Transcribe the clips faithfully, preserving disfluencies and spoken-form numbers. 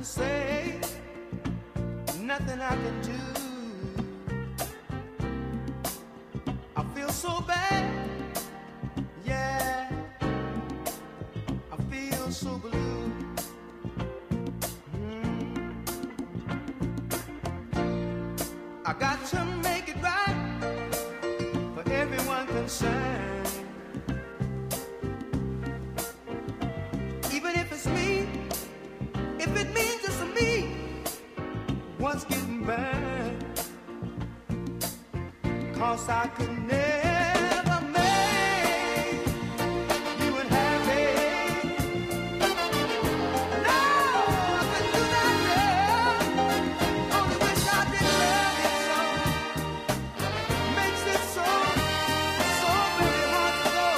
say, nothing I can do. I feel so bad, yeah, I feel so blue. Mm. I got to make it right for everyone concerned. Even if it's me, if it means it's me, what's getting burned? 'Cause I could never make you unhappy. No, I couldn't do that, girl. Only wish I did love you so. Makes it so, so very hard to go.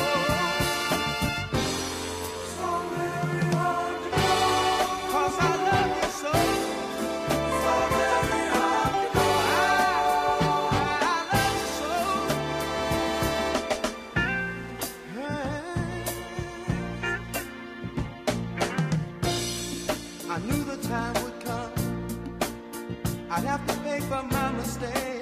So very hard to go. 'Cause I love you so. So very hard to go. I, I love you so. I knew the time would come I'd have to pay for my mistake.